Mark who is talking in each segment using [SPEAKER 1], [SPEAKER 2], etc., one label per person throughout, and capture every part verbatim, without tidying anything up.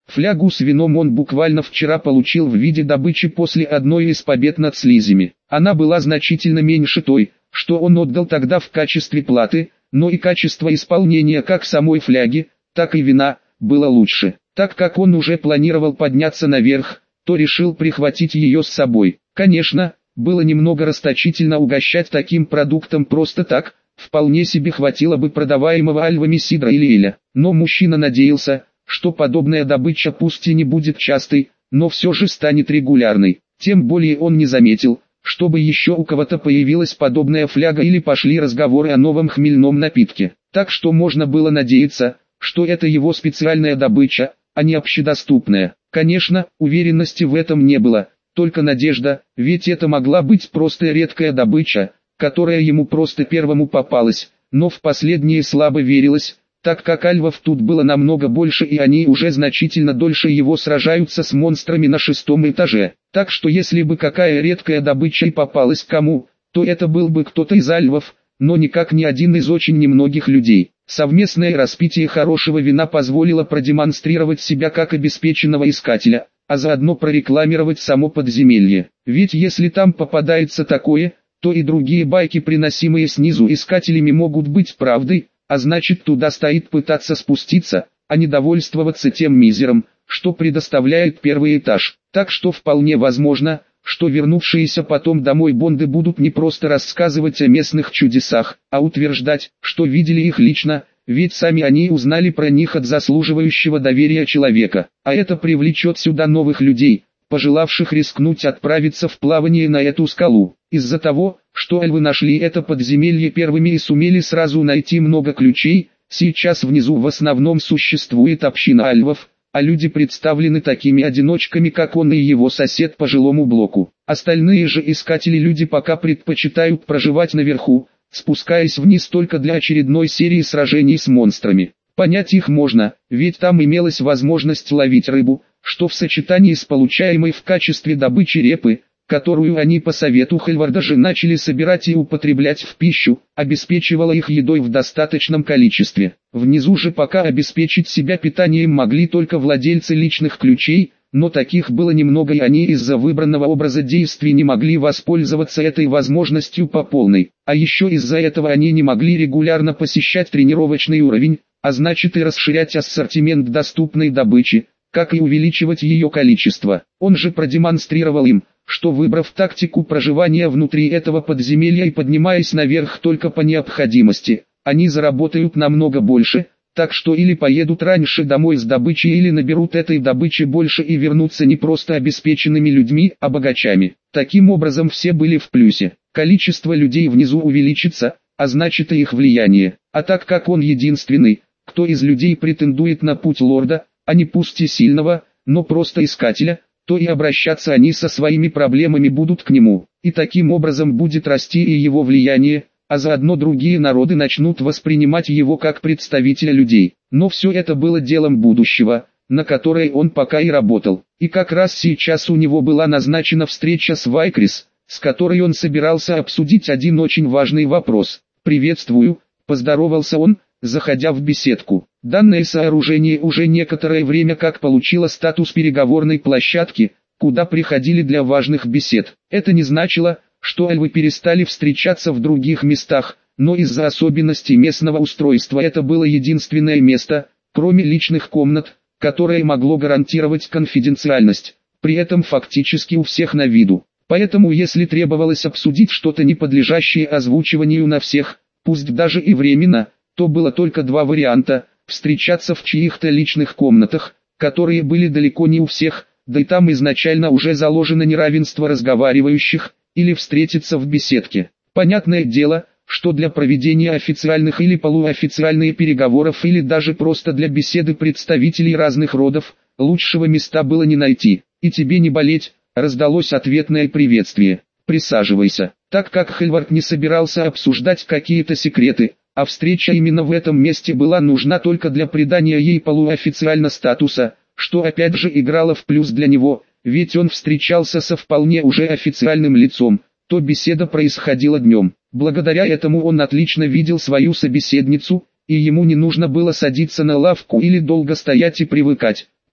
[SPEAKER 1] Флягу с вином он буквально вчера получил в виде добычи после одной из побед над слизями. Она была значительно меньше той, что он отдал тогда в качестве платы, но и качество исполнения как самой фляги, так и вина было лучше. Так как он уже планировал подняться наверх, то решил прихватить ее с собой. Конечно, было немного расточительно угощать таким продуктом просто так, вполне себе хватило бы продаваемого альвами сидра или эля. Но мужчина надеялся, что подобная добыча пусть и не будет частой, но все же станет регулярной. Тем более он не заметил, чтобы еще у кого-то появилась подобная фляга или пошли разговоры о новом хмельном напитке. Так что можно было надеяться, что это его специальная добыча, а не общедоступная. Конечно, уверенности в этом не было, только надежда, ведь это могла быть просто редкая добыча, которая ему просто первому попалась, но в последнее слабо верилось, так как альвов тут было намного больше и они уже значительно дольше его сражаются с монстрами на шестом этаже. Так что если бы какая редкая добыча и попалась кому, то это был бы кто-то из альвов, но никак не один из очень немногих людей. Совместное распитие хорошего вина позволило продемонстрировать себя как обеспеченного искателя, а заодно прорекламировать само подземелье. Ведь если там попадается такое, то и другие байки, приносимые снизу искателями, могут быть правдой, а значит туда стоит пытаться спуститься, а не довольствоваться тем мизером, что предоставляет первый этаж. Так что вполне возможно, что вернувшиеся потом домой бонды будут не просто рассказывать о местных чудесах, а утверждать, что видели их лично, ведь сами они узнали про них от заслуживающего доверия человека. А это привлечет сюда новых людей, пожелавших рискнуть отправиться в плавание на эту скалу. Из-за того, что альвы нашли это подземелье первыми и сумели сразу найти много ключей, сейчас внизу в основном существует община альвов, а люди представлены такими одиночками, как он и его сосед по жилому блоку. Остальные же искатели-люди пока предпочитают проживать наверху, спускаясь вниз только для очередной серии сражений с монстрами. Понять их можно, ведь там имелась возможность ловить рыбу, что в сочетании с получаемой в качестве добычи репы, которую они по совету Хельварда же начали собирать и употреблять в пищу, обеспечивала их едой в достаточном количестве. Внизу же пока обеспечить себя питанием могли только владельцы личных ключей, но таких было немного и они из-за выбранного образа действий не могли воспользоваться этой возможностью по полной. А еще из-за этого они не могли регулярно посещать тренировочный уровень, а значит и расширять ассортимент доступной добычи, как и увеличивать ее количество. Он же продемонстрировал им, что выбрав тактику проживания внутри этого подземелья и поднимаясь наверх только по необходимости, они заработают намного больше, так что или поедут раньше домой с добычей или наберут этой добычи больше и вернутся не просто обеспеченными людьми, а богачами. Таким образом все были в плюсе. Количество людей внизу увеличится, а значит и их влияние. А так как он единственный, кто из людей претендует на путь лорда, а не пусть и сильного, но просто искателя, то и обращаться они со своими проблемами будут к нему, и таким образом будет расти и его влияние, а заодно другие народы начнут воспринимать его как представителя людей. Но все это было делом будущего, на которое он пока и работал. И как раз сейчас у него была назначена встреча с Вайкрис, с которой он собирался обсудить один очень важный вопрос. «Приветствую», — поздоровался он, заходя в беседку. Данное сооружение уже некоторое время как получило статус переговорной площадки, куда приходили для важных бесед. Это не значило, что альвы перестали встречаться в других местах, но из-за особенностей местного устройства это было единственное место, кроме личных комнат, которое могло гарантировать конфиденциальность, при этом фактически у всех на виду. Поэтому если требовалось обсудить что-то не подлежащее озвучиванию на всех, пусть даже и временно, то было только два варианта: встречаться в чьих-то личных комнатах, которые были далеко не у всех, да и там изначально уже заложено неравенство разговаривающих, или встретиться в беседке. Понятное дело, что для проведения официальных или полуофициальных переговоров или даже просто для беседы представителей разных родов, лучшего места было не найти. «И тебе не болеть», — раздалось ответное приветствие. «Присаживайся». Так как Хельвард не собирался обсуждать какие-то секреты, а встреча именно в этом месте была нужна только для придания ей полуофициально статуса, что опять же играло в плюс для него, ведь он встречался со вполне уже официальным лицом, то беседа происходила днем. Благодаря этому он отлично видел свою собеседницу, и ему не нужно было садиться на лавку или долго стоять и привыкать,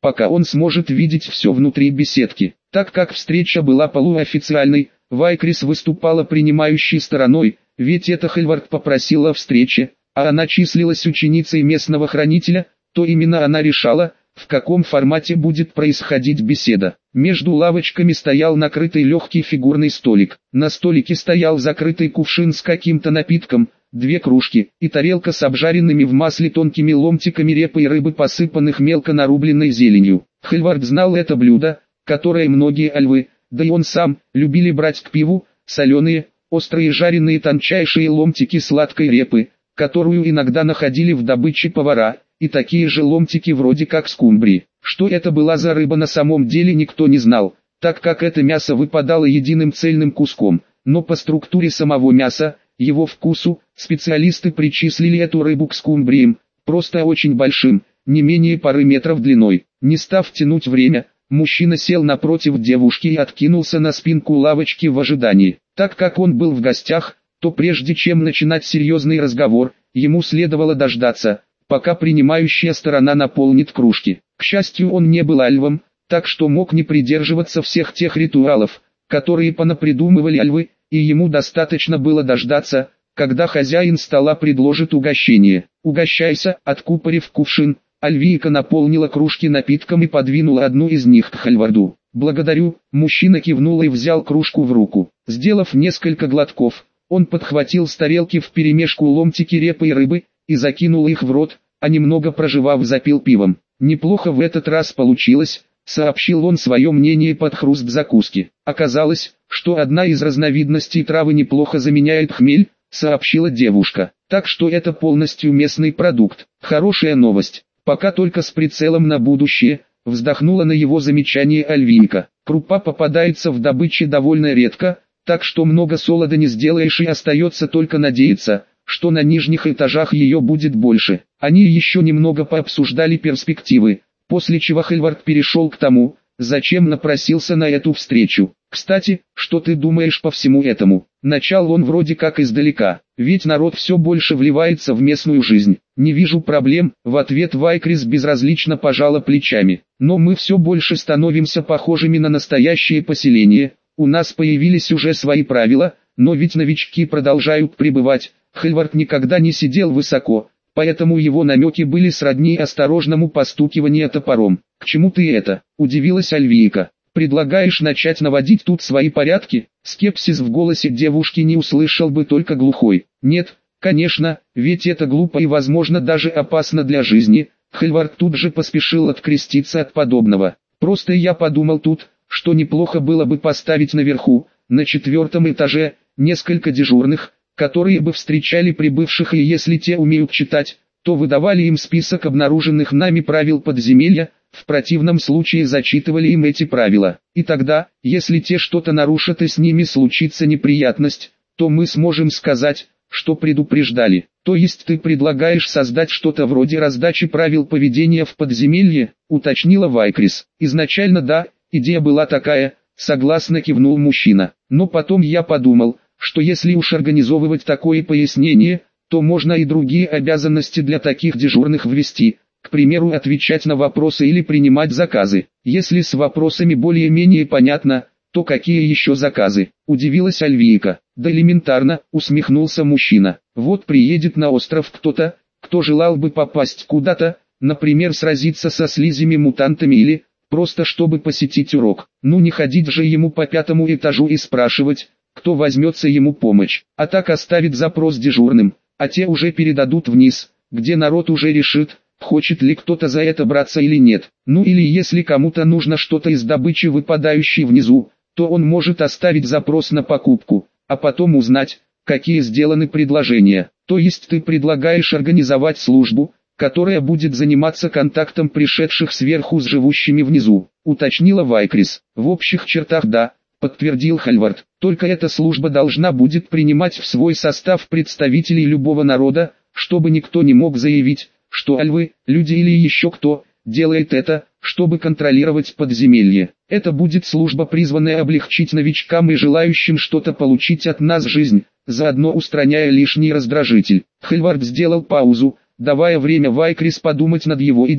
[SPEAKER 1] пока он сможет видеть все внутри беседки. Так как встреча была полуофициальной, Вайкрис выступала принимающей стороной, ведь это Хельвард попросила о встрече, а она числилась ученицей местного хранителя, то именно она решала, в каком формате будет происходить беседа. Между лавочками стоял накрытый легкий фигурный столик. На столике стоял закрытый кувшин с каким-то напитком, две кружки и тарелка с обжаренными в масле тонкими ломтиками репы и рыбы, посыпанных мелко нарубленной зеленью. Хельвард знал это блюдо, которое многие альвы, да и он сам, любили брать к пиву, соленые, острые жареные тончайшие ломтики сладкой репы, которую иногда находили в добыче повара, и такие же ломтики вроде как скумбрии. Что это была за рыба на самом деле никто не знал, так как это мясо выпадало единым цельным куском, но по структуре самого мяса, его вкусу, специалисты причислили эту рыбу к скумбриям, просто очень большим, не менее пары метров длиной. Не став тянуть время, мужчина сел напротив девушки и откинулся на спинку лавочки в ожидании. Так как он был в гостях, то прежде чем начинать серьезный разговор, ему следовало дождаться, пока принимающая сторона наполнит кружки. К счастью, он не был альвом, так что мог не придерживаться всех тех ритуалов, которые понапридумывали альвы, и ему достаточно было дождаться, когда хозяин стола предложит угощение. «Угощайся», откупорив кувшин, Альвийка наполнила кружки напитком и подвинула одну из них к Хельварду. «Благодарю», мужчина кивнул и взял кружку в руку. Сделав несколько глотков, он подхватил с тарелки вперемешку ломтики репы и рыбы, и закинул их в рот, а немного прожевав запил пивом. «Неплохо в этот раз получилось», сообщил он свое мнение под хруст закуски. «Оказалось, что одна из разновидностей травы неплохо заменяет хмель», сообщила девушка. «Так что это полностью местный продукт. Хорошая новость. Пока только с прицелом на будущее», вздохнула на его замечание Альвийка. «Крупа попадается в добыче довольно редко, так что много солода не сделаешь и остается только надеяться, что на нижних этажах ее будет больше». Они еще немного пообсуждали перспективы, после чего Хельвард перешел к тому, зачем напросился на эту встречу. «Кстати, что ты думаешь по всему этому?» Начал он вроде как издалека, ведь народ все больше вливается в местную жизнь. «Не вижу проблем», в ответ Вайкрис безразлично пожала плечами. «Но мы все больше становимся похожими на настоящее поселение, у нас появились уже свои правила, но ведь новички продолжают прибывать». Хельвард никогда не сидел высоко, поэтому его намеки были сродни осторожному постукиванию топором. «К чему ты это?» – удивилась Альвийка. «Предлагаешь начать наводить тут свои порядки?» Скепсис в голосе девушки не услышал бы только глухой. «Нет, конечно, ведь это глупо и возможно даже опасно для жизни». Хельвард тут же поспешил откреститься от подобного. «Просто я подумал тут, что неплохо было бы поставить наверху, на четвертом этаже, несколько дежурных, которые бы встречали прибывших, и если те умеют читать, то выдавали им список обнаруженных нами правил подземелья, в противном случае зачитывали им эти правила. И тогда, если те что-то нарушат и с ними случится неприятность, то мы сможем сказать, что предупреждали. То есть ты предлагаешь создать что-то вроде раздачи правил поведения в подземелье, уточнила Вайкрис. Изначально да, идея была такая, согласно кивнул мужчина. Но потом я подумал, что если уж организовывать такое пояснение, то можно и другие обязанности для таких дежурных ввести, к примеру, отвечать на вопросы или принимать заказы. Если с вопросами более-менее понятно, то какие еще заказы? Удивилась Альвийка. Да элементарно, усмехнулся мужчина. Вот приедет на остров кто-то, кто желал бы попасть куда-то, например, сразиться со слизями-мутантами или, просто чтобы посетить урок. Ну не ходить же ему по пятому этажу и спрашивать, кто возьмется ему помочь, а так оставит запрос дежурным, а те уже передадут вниз, где народ уже решит, хочет ли кто-то за это браться или нет. Ну или если кому-то нужно что-то из добычи, выпадающей внизу, то он может оставить запрос на покупку, а потом узнать, какие сделаны предложения. То есть ты предлагаешь организовать службу, которая будет заниматься контактом пришедших сверху с живущими внизу, уточнила Вайкрис. В общих чертах да, подтвердил Хельвард. Только эта служба должна будет принимать в свой состав представителей любого народа, чтобы никто не мог заявить, что альвы, люди или еще кто, делает это, чтобы контролировать подземелье. Это будет служба, призванная облегчить новичкам и желающим что-то получить от нас жизнь, заодно устраняя лишний раздражитель. Хельвард сделал паузу, давая время Вайкрис подумать над его идеей,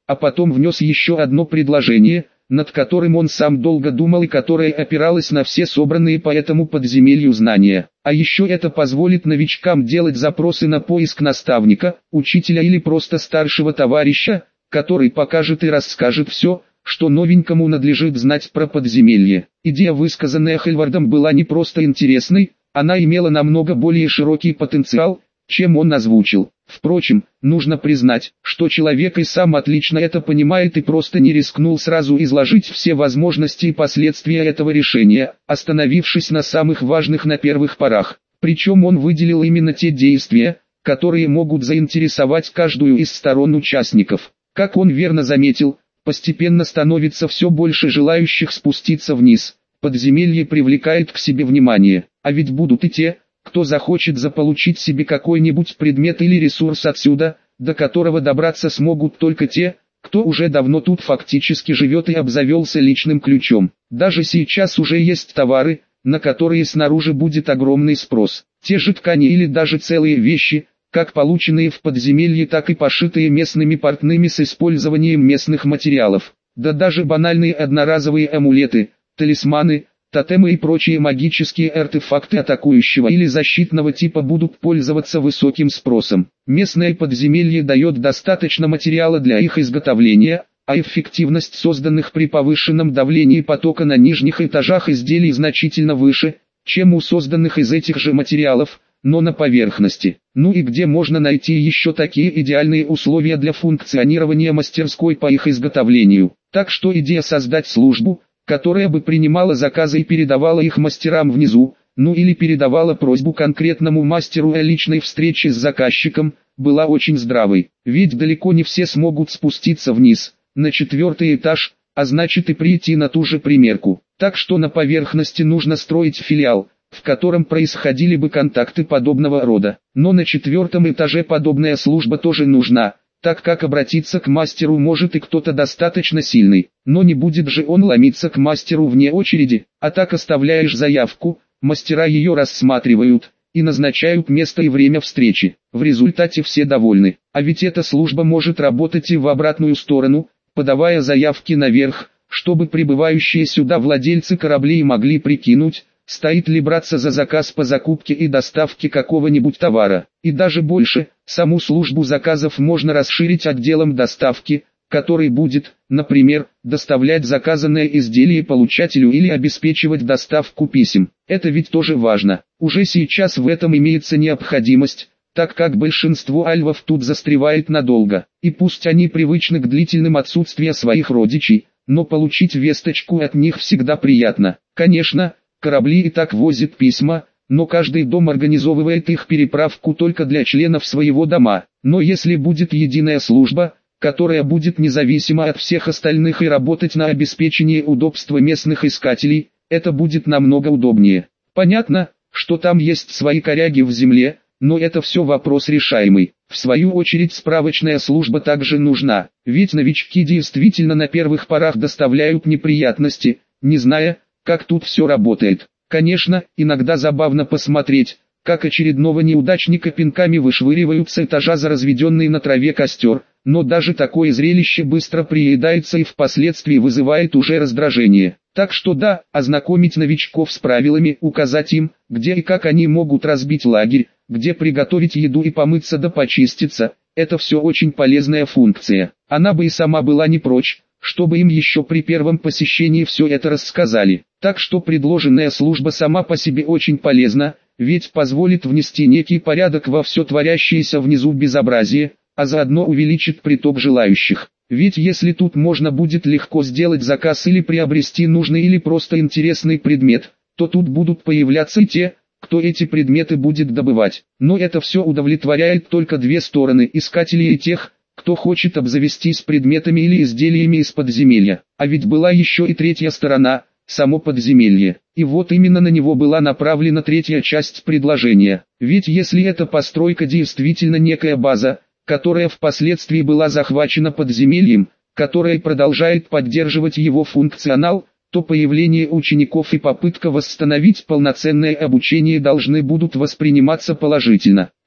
[SPEAKER 1] а потом внес еще одно предложение, над которым он сам долго думал и которое опиралось на все собранные по этому подземелью знания. А еще это позволит новичкам делать запросы на поиск наставника, учителя или просто старшего товарища, который покажет и расскажет все, что новенькому надлежит знать про подземелье. Идея, высказанная Хельвардом, была не просто интересной, она имела намного более широкий потенциал, чем он озвучил. Впрочем, нужно признать, что человек и сам отлично это понимает и просто не рискнул сразу изложить все возможности и последствия этого решения, остановившись на самых важных на первых порах. Причем он выделил именно те действия, которые могут заинтересовать каждую из сторон участников. Как он верно заметил, постепенно становится все больше желающих спуститься вниз. Подземелье привлекает к себе внимание, а ведь будут и те, кто захочет заполучить себе какой-нибудь предмет или ресурс отсюда, до которого добраться смогут только те, кто уже давно тут фактически живет и обзавелся личным ключом. Даже сейчас уже есть товары, на которые снаружи будет огромный спрос. Те же ткани или даже целые вещи, как полученные в подземелье, так и пошитые местными портными с использованием местных материалов. Да даже банальные одноразовые амулеты, талисманы, тотемы и прочие магические артефакты атакующего или защитного типа будут пользоваться высоким спросом. Местное подземелье дает достаточно материала для их изготовления, а эффективность созданных при повышенном давлении потока на нижних этажах изделий значительно выше, чем у созданных из этих же материалов, но на поверхности. Ну и где можно найти еще такие идеальные условия для функционирования мастерской по их изготовлению? Так что идея создать службу, которая бы принимала заказы и передавала их мастерам внизу, ну или передавала просьбу конкретному мастеру о личной встрече с заказчиком, была очень здравой. Ведь далеко не все смогут спуститься вниз, на четвертый этаж, а значит и прийти на ту же примерку. Так что на поверхности нужно строить филиал, в котором происходили бы контакты подобного рода. Но на четвертом этаже подобная служба тоже нужна, так как обратиться к мастеру может и кто-то достаточно сильный, но не будет же он ломиться к мастеру вне очереди, а так оставляешь заявку, мастера ее рассматривают и назначают место и время встречи. В результате все довольны, а ведь эта служба может работать и в обратную сторону, подавая заявки наверх, чтобы прибывающие сюда владельцы кораблей могли прикинуть, стоит ли браться за заказ по закупке и доставке какого-нибудь товара. И даже больше, саму службу заказов можно расширить отделом доставки, который будет, например, доставлять заказанное изделие получателю или обеспечивать доставку писем. Это ведь тоже важно. Уже сейчас в этом имеется необходимость, так как большинство альвов тут застревает надолго. И пусть они привычны к длительным отсутствиям своих родичей, но получить весточку от них всегда приятно. Конечно, корабли и так возят письма, но каждый дом организовывает их переправку только для членов своего дома. Но если будет единая служба, которая будет независима от всех остальных и работать на обеспечение удобства местных искателей, это будет намного удобнее. Понятно, что там есть свои коряги в земле, но это все вопрос решаемый. В свою очередь справочная служба также нужна, ведь новички действительно на первых порах доставляют неприятности, не зная, как тут все работает. Конечно, иногда забавно посмотреть, как очередного неудачника пинками вышвыривают с этажа за разведенный на траве костер, но даже такое зрелище быстро приедается и впоследствии вызывает уже раздражение. Так что да, ознакомить новичков с правилами, указать им, где и как они могут разбить лагерь, где приготовить еду и помыться да почиститься, это все очень полезная функция. Она бы и сама была не прочь, чтобы им еще при первом посещении все это рассказали. Так что предложенная служба сама по себе очень полезна, ведь позволит внести некий порядок во все творящееся внизу безобразие, а заодно увеличит приток желающих. Ведь если тут можно будет легко сделать заказ или приобрести нужный или просто интересный предмет, то тут будут появляться и те, кто эти предметы будет добывать. Но это все удовлетворяет только две стороны: искателей и тех, кто хочет обзавестись предметами или изделиями из подземелья. А ведь была еще и третья сторона, само подземелье. И вот именно на него была направлена третья часть предложения. Ведь если эта постройка действительно некая база, которая впоследствии была захвачена подземельем, которая продолжает поддерживать его функционал, то появление учеников и попытка восстановить полноценное обучение должны будут восприниматься положительно.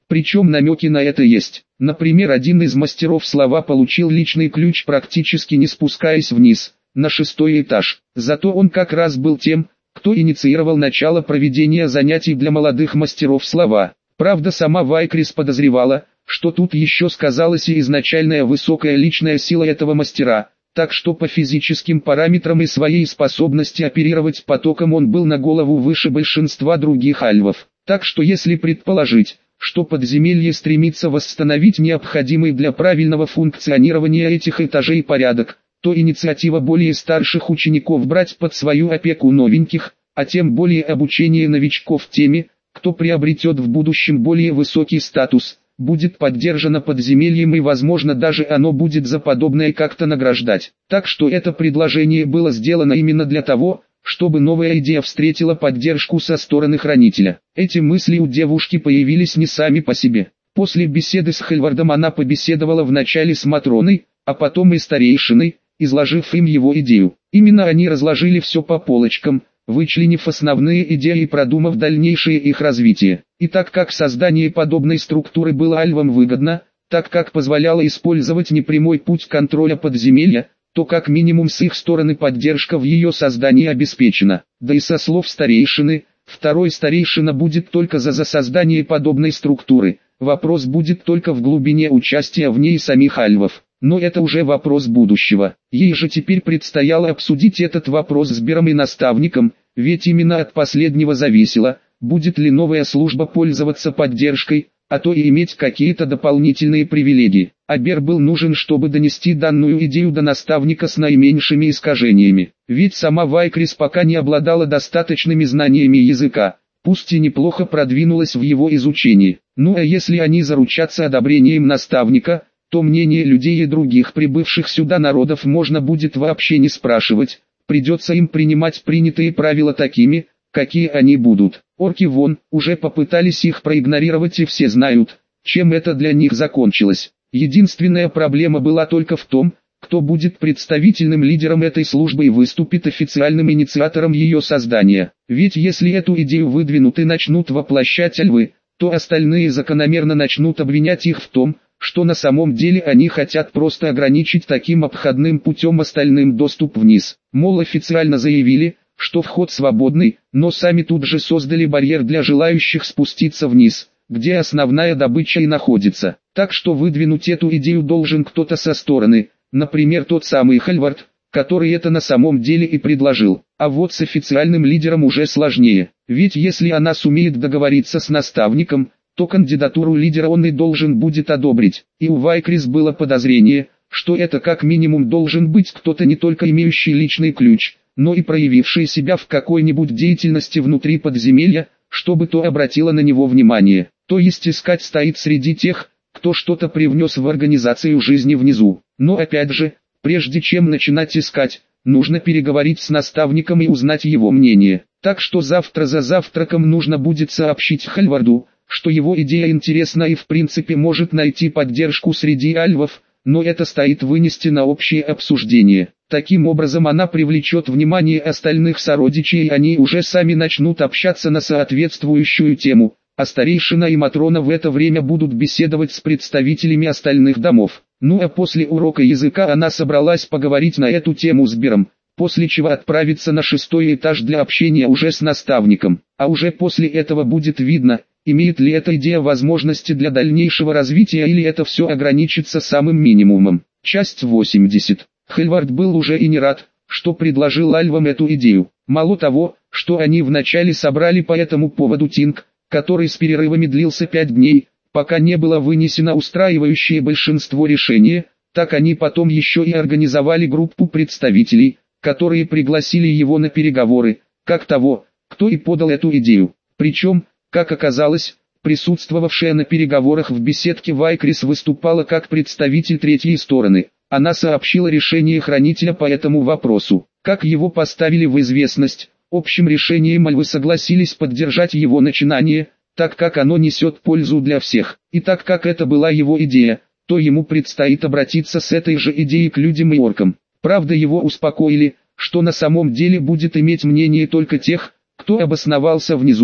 [SPEAKER 1] Причем намеки на это есть. Например, один из мастеров слова получил личный ключ, практически не спускаясь вниз, на шестой этаж. Зато он как раз был тем, кто инициировал начало проведения занятий для молодых мастеров слова. Правда, сама Вайкрис подозревала, что тут еще сказалась и изначальная высокая личная сила этого мастера, так что по физическим параметрам и своей способности оперировать потоком он был на голову выше большинства других альвов. Так что если предположить, что подземелье стремится восстановить необходимый для правильного функционирования этих этажей порядок, то инициатива более старших учеников брать под свою опеку новеньких, а тем более обучение новичков теми, кто приобретет в будущем более высокий статус, будет поддержано подземельем, и возможно даже оно будет за подобное как-то награждать. Так что это предложение было сделано именно для того, чтобы новая идея встретила поддержку со стороны хранителя. Эти мысли у девушки появились не сами по себе. После беседы с Хельвардом она побеседовала вначале с Матроной, а потом и старейшиной, изложив им его идею. Именно они разложили все по полочкам, вычленив основные идеи и продумав дальнейшее их развитие. И так как создание подобной структуры было альвам выгодно, так как позволяло использовать непрямой путь контроля подземелья, то как минимум с их стороны поддержка в ее создании обеспечена. Да и со слов старейшины, второй старейшина будет только за, за создание подобной структуры, вопрос будет только в глубине участия в ней самих альвов. Но это уже вопрос будущего. Ей же теперь предстояло обсудить этот вопрос с Бером и наставником, ведь именно от последнего зависело, будет ли новая служба пользоваться поддержкой, а то и иметь какие-то дополнительные привилегии. А Бер был нужен, чтобы донести данную идею до наставника с наименьшими искажениями. Ведь сама Вайкрис пока не обладала достаточными знаниями языка, пусть и неплохо продвинулась в его изучении. Ну а если они заручатся одобрением наставника, то мнение людей и других прибывших сюда народов можно будет вообще не спрашивать, придется им принимать принятые правила такими, какие они будут. Орки вон, уже попытались их проигнорировать, и все знают, чем это для них закончилось. Единственная проблема была только в том, кто будет представительным лидером этой службы и выступит официальным инициатором ее создания. Ведь если эту идею выдвинут и начнут воплощать альвы, то остальные закономерно начнут обвинять их в том, что на самом деле они хотят просто ограничить таким обходным путем остальным доступ вниз. Мол, официально заявили, что вход свободный, но сами тут же создали барьер для желающих спуститься вниз, где основная добыча и находится. Так что выдвинуть эту идею должен кто-то со стороны, например тот самый Хельвард, который это на самом деле и предложил. А вот с официальным лидером уже сложнее, ведь если она сумеет договориться с наставником, то кандидатуру лидера он и должен будет одобрить. И у Вайкрис было подозрение, что это как минимум должен быть кто-то не только имеющий личный ключ, но и проявивший себя в какой-нибудь деятельности внутри подземелья, чтобы то обратило на него внимание. То есть искать стоит среди тех, кто что-то привнес в организацию жизни внизу. Но опять же, прежде чем начинать искать, нужно переговорить с наставником и узнать его мнение. Так что завтра за завтраком нужно будет сообщить Хельварду, что его идея интересна и в принципе может найти поддержку среди альвов, но это стоит вынести на общее обсуждение. Таким образом она привлечет внимание остальных сородичей, и они уже сами начнут общаться на соответствующую тему, а старейшина и Матрона в это время будут беседовать с представителями остальных домов. Ну а после урока языка она собралась поговорить на эту тему с Бером, после чего отправиться на шестой этаж для общения уже с наставником. А уже после этого будет видно, имеет ли эта идея возможности для дальнейшего развития или это все ограничится самым минимумом. Часть восемьдесят. Хельвард был уже и не рад, что предложил альвам эту идею. Мало того, что они вначале собрали по этому поводу тинг, который с перерывами длился пять дней, пока не было вынесено устраивающее большинство решение, так они потом еще и организовали группу представителей, которые пригласили его на переговоры, как того, кто и подал эту идею. Причем, как оказалось, присутствовавшая на переговорах в беседке Вайкрис выступала как представитель третьей стороны. Она сообщила решение хранителя по этому вопросу. Как его поставили в известность, общим решением альвы согласились поддержать его начинание, так как оно несет пользу для всех. И так как это была его идея, то ему предстоит обратиться с этой же идеей к людям и оркам. Правда, его успокоили, что на самом деле будет иметь мнение только тех, кто обосновался внизу,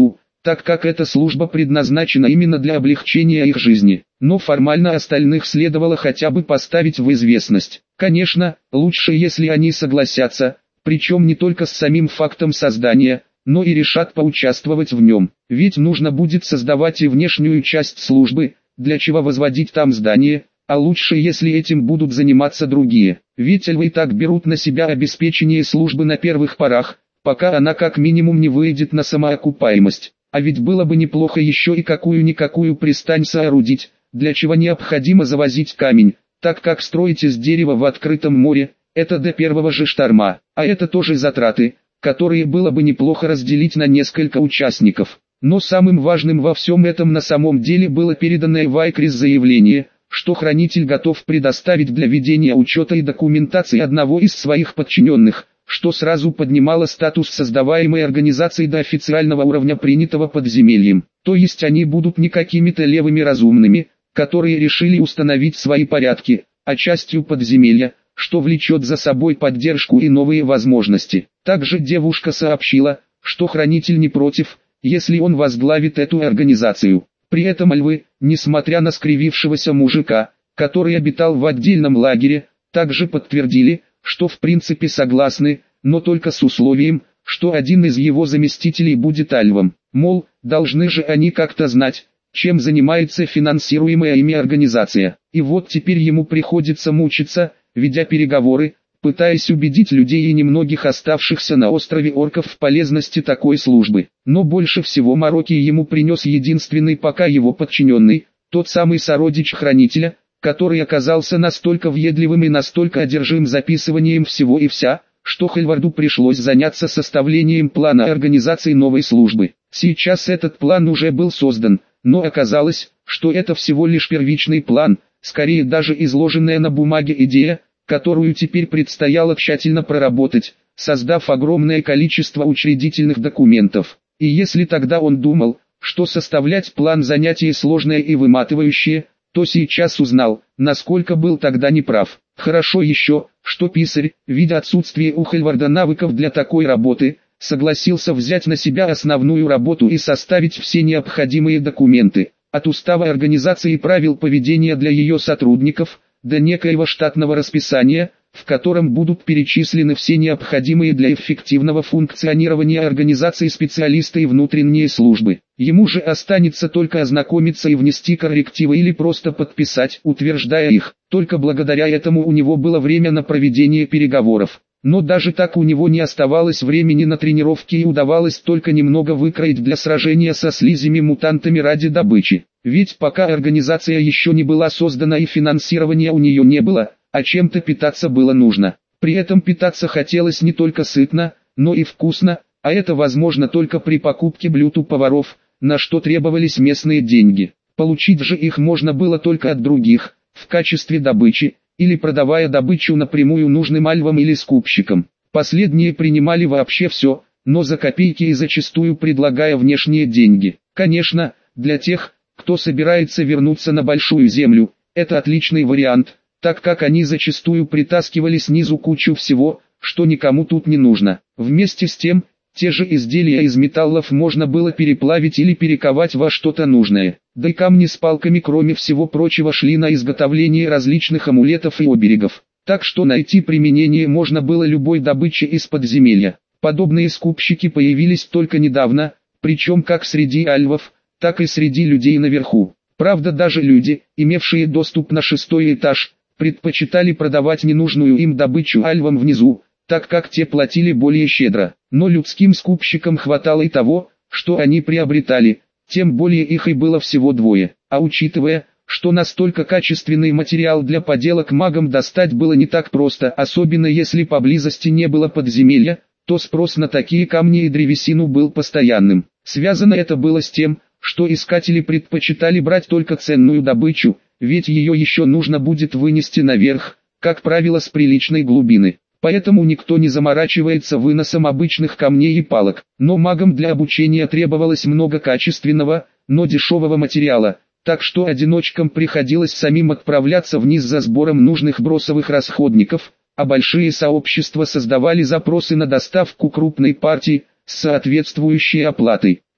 [SPEAKER 1] так как эта служба предназначена именно для облегчения их жизни. Но формально остальных следовало хотя бы поставить в известность. Конечно, лучше если они согласятся, причем не только с самим фактом создания, но и решат поучаствовать в нем. Ведь нужно будет создавать и внешнюю часть службы, для чего возводить там здание, а лучше если этим будут заниматься другие. Ведь львы так берут на себя обеспечение службы на первых порах, пока она как минимум не выйдет на самоокупаемость. А ведь было бы неплохо еще и какую-никакую пристань соорудить, для чего необходимо завозить камень, так как строить из дерева в открытом море, это до первого же шторма, а это тоже затраты, которые было бы неплохо разделить на несколько участников. Но самым важным во всем этом на самом деле было переданное Вайкрис заявление, что хранитель готов предоставить для ведения учета и документации одного из своих подчиненных, что сразу поднимало статус создаваемой организации до официального уровня, принятого подземельем. То есть они будут не какими-то левыми разумными, которые решили установить свои порядки, а частью подземелья, что влечет за собой поддержку и новые возможности. Также девушка сообщила, что хранитель не против, если он возглавит эту организацию. При этом львы, несмотря на скривившегося мужика, который обитал в отдельном лагере, также подтвердили, что в принципе согласны, но только с условием, что один из его заместителей будет альвом. Мол, должны же они как-то знать, чем занимается финансируемая ими организация. И вот теперь ему приходится мучиться, ведя переговоры, пытаясь убедить людей и немногих оставшихся на острове орков в полезности такой службы. Но больше всего мороки ему принес единственный пока его подчиненный, тот самый сородич хранителя, который оказался настолько въедливым и настолько одержим записыванием всего и вся, что Хальварду пришлось заняться составлением плана организации новой службы. Сейчас этот план уже был создан, но оказалось, что это всего лишь первичный план, скорее даже изложенная на бумаге идея, которую теперь предстояло тщательно проработать, создав огромное количество учредительных документов. И если тогда он думал, что составлять план занятие сложное и выматывающее, то сейчас узнал, насколько был тогда неправ. Хорошо еще, что писарь, видя отсутствие у Хальварда навыков для такой работы, согласился взять на себя основную работу и составить все необходимые документы, от устава организации и правил поведения для ее сотрудников, до некоего штатного расписания, в котором будут перечислены все необходимые для эффективного функционирования организации специалисты и внутренние службы. Ему же останется только ознакомиться и внести коррективы или просто подписать, утверждая их. Только благодаря этому у него было время на проведение переговоров. Но даже так у него не оставалось времени на тренировки и удавалось только немного выкроить для сражения со слизями-мутантами ради добычи. Ведь пока организация еще не была создана и финансирования у нее не было, а чем-то питаться было нужно. При этом питаться хотелось не только сытно, но и вкусно, а это возможно только при покупке блюд у поваров, на что требовались местные деньги. Получить же их можно было только от других, в качестве добычи, или продавая добычу напрямую нужным альвам или скупщикам. Последние принимали вообще все, но за копейки и зачастую предлагая внешние деньги. Конечно, для тех, кто собирается вернуться на Большую Землю, это отличный вариант, так как они зачастую притаскивали снизу кучу всего, что никому тут не нужно. Вместе с тем, те же изделия из металлов можно было переплавить или перековать во что-то нужное. Да и камни с палками кроме всего прочего шли на изготовление различных амулетов и оберегов. Так что найти применение можно было любой добыче из подземелья. Подобные скупщики появились только недавно, причем как среди альвов, так и среди людей наверху. Правда, даже люди, имевшие доступ на шестой этаж, предпочитали продавать ненужную им добычу альвам внизу, так как те платили более щедро. Но людским скупщикам хватало и того, что они приобретали, тем более их и было всего двое. А учитывая, что настолько качественный материал для поделок магам достать было не так просто, особенно если поблизости не было подземелья, то спрос на такие камни и древесину был постоянным. Связано это было с тем, что искатели предпочитали брать только ценную добычу, ведь ее еще нужно будет вынести наверх, как правило с приличной глубины. Поэтому никто не заморачивается выносом обычных камней и палок. Но магам для обучения требовалось много качественного, но дешевого материала, так что одиночкам приходилось самим отправляться вниз за сбором нужных бросовых расходников, а большие сообщества создавали запросы на доставку крупной партии, с соответствующей оплатой.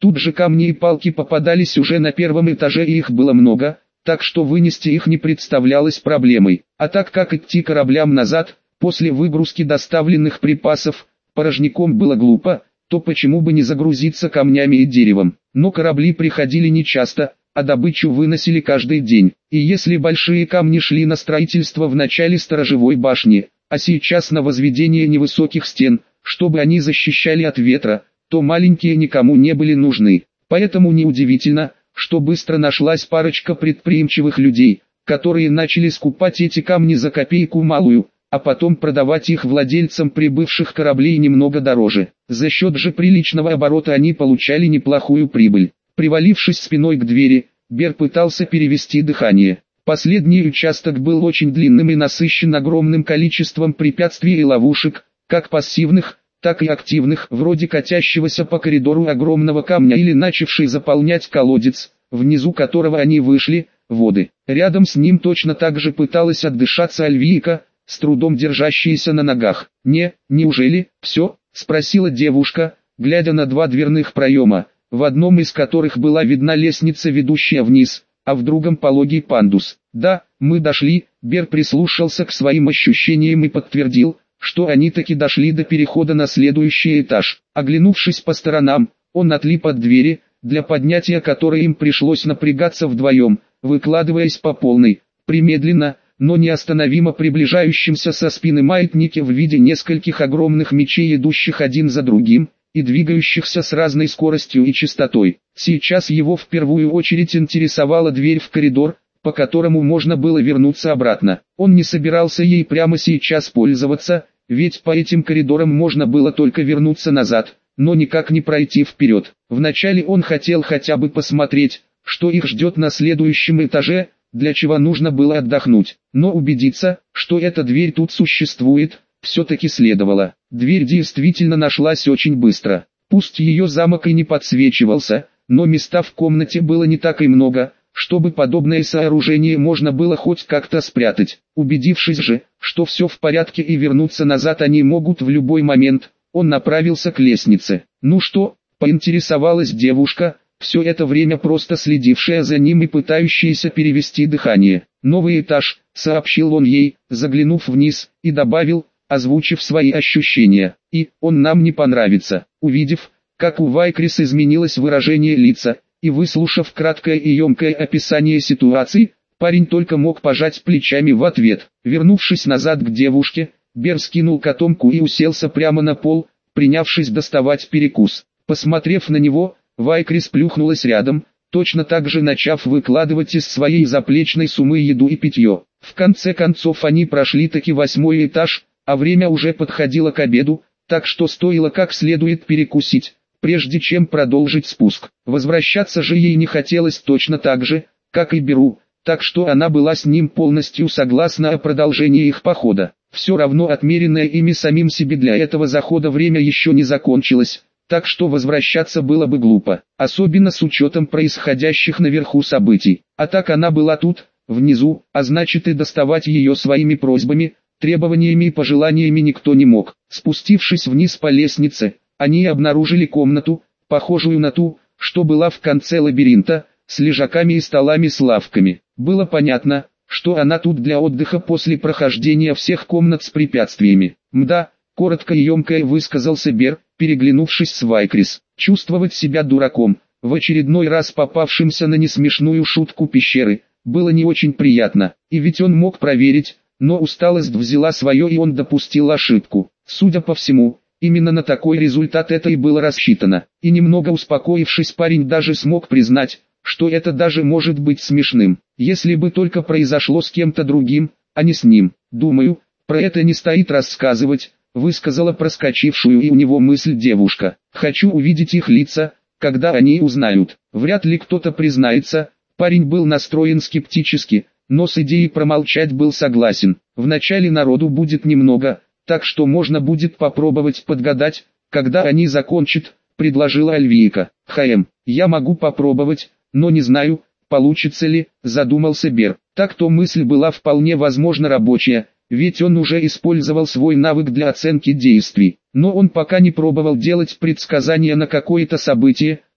[SPEAKER 1] Тут же камни и палки попадались уже на первом этаже, и их было много, так что вынести их не представлялось проблемой. А так как идти кораблям назад, после выгрузки доставленных припасов, порожняком было глупо, то почему бы не загрузиться камнями и деревом. Но корабли приходили нечасто, а добычу выносили каждый день. И если большие камни шли на строительство в начале сторожевой башни, а сейчас на возведение невысоких стен, чтобы они защищали от ветра, то маленькие никому не были нужны. Поэтому неудивительно, что быстро нашлась парочка предприимчивых людей, которые начали скупать эти камни за копейку малую, а потом продавать их владельцам прибывших кораблей немного дороже. За счет же приличного оборота они получали неплохую прибыль. Привалившись спиной к двери, Бер пытался перевести дыхание. Последний участок был очень длинным и насыщен огромным количеством препятствий и ловушек, как пассивных, так и активных, вроде катящегося по коридору огромного камня или начавший заполнять колодец, внизу которого они вышли, воды. Рядом с ним точно так же пыталась отдышаться Альвийка, с трудом держащаяся на ногах. «Не, неужели, все?» – спросила девушка, глядя на два дверных проема, в одном из которых была видна лестница, ведущая вниз, а в другом пологий пандус. «Да, мы дошли», – Бер прислушался к своим ощущениям и подтвердил, что они таки дошли до перехода на следующий этаж. Оглянувшись по сторонам, он отлип от двери, для поднятия которой им пришлось напрягаться вдвоем, выкладываясь по полной, примедленно, но неостановимо приближающимся со спины маятнике в виде нескольких огромных мечей, идущих один за другим, и двигающихся с разной скоростью и частотой. Сейчас его в первую очередь интересовала дверь в коридор, по которому можно было вернуться обратно. Он не собирался ей прямо сейчас пользоваться, ведь по этим коридорам можно было только вернуться назад, но никак не пройти вперед. Вначале он хотел хотя бы посмотреть, что их ждет на следующем этаже, для чего нужно было отдохнуть, но убедиться, что эта дверь тут существует, все-таки следовало. Дверь действительно нашлась очень быстро. Пусть ее замок и не подсвечивался, но места в комнате было не так и много, чтобы подобное сооружение можно было хоть как-то спрятать. Убедившись же, что все в порядке и вернуться назад они могут в любой момент, он направился к лестнице. «Ну что?» – поинтересовалась девушка, все это время просто следившая за ним и пытающаяся перевести дыхание. «Новый этаж», – сообщил он ей, заглянув вниз, и добавил, озвучив свои ощущения. «И, он нам не понравится». Увидев, как у Вайкрис изменилось выражение лица, и выслушав краткое и емкое описание ситуации, парень только мог пожать плечами в ответ. Вернувшись назад к девушке, Бер скинул котомку и уселся прямо на пол, принявшись доставать перекус. Посмотрев на него, Вайкрис плюхнулась рядом, точно так же начав выкладывать из своей заплечной суммы еду и питье. В конце концов они прошли таки восьмой этаж, а время уже подходило к обеду, так что стоило как следует перекусить, прежде чем продолжить спуск. Возвращаться же ей не хотелось точно так же, как и Беру, так что она была с ним полностью согласна о продолжении их похода. Все равно отмеренное ими самим себе для этого захода время еще не закончилось, так что возвращаться было бы глупо, особенно с учетом происходящих наверху событий. А так она была тут, внизу, а значит и доставать ее своими просьбами, требованиями и пожеланиями никто не мог. Спустившись вниз по лестнице, они обнаружили комнату, похожую на ту, что была в конце лабиринта, с лежаками и столами с лавками. Было понятно, что она тут для отдыха после прохождения всех комнат с препятствиями. «Мда», — коротко и емко высказался Бер, переглянувшись с Вайкрис. Чувствовать себя дураком, в очередной раз попавшимся на несмешную шутку пещеры, было не очень приятно, и ведь он мог проверить, но усталость взяла свое и он допустил ошибку. Судя по всему, именно на такой результат это и было рассчитано. И немного успокоившись, парень даже смог признать, что это даже может быть смешным, если бы только произошло с кем-то другим, а не с ним. «Думаю, про это не стоит рассказывать», — высказала проскочившую и у него мысль девушка. «Хочу увидеть их лица, когда они узнают». Вряд ли кто-то признается, парень был настроен скептически, но с идеей промолчать был согласен. Вначале народу будет немного, так что можно будет попробовать подгадать, когда они закончат, предложила Альвийка. «Хаем, я могу попробовать, но не знаю, получится ли», задумался Бер. Так-то мысль была вполне возможно рабочая, ведь он уже использовал свой навык для оценки действий. Но он пока не пробовал делать предсказания на какое-то событие,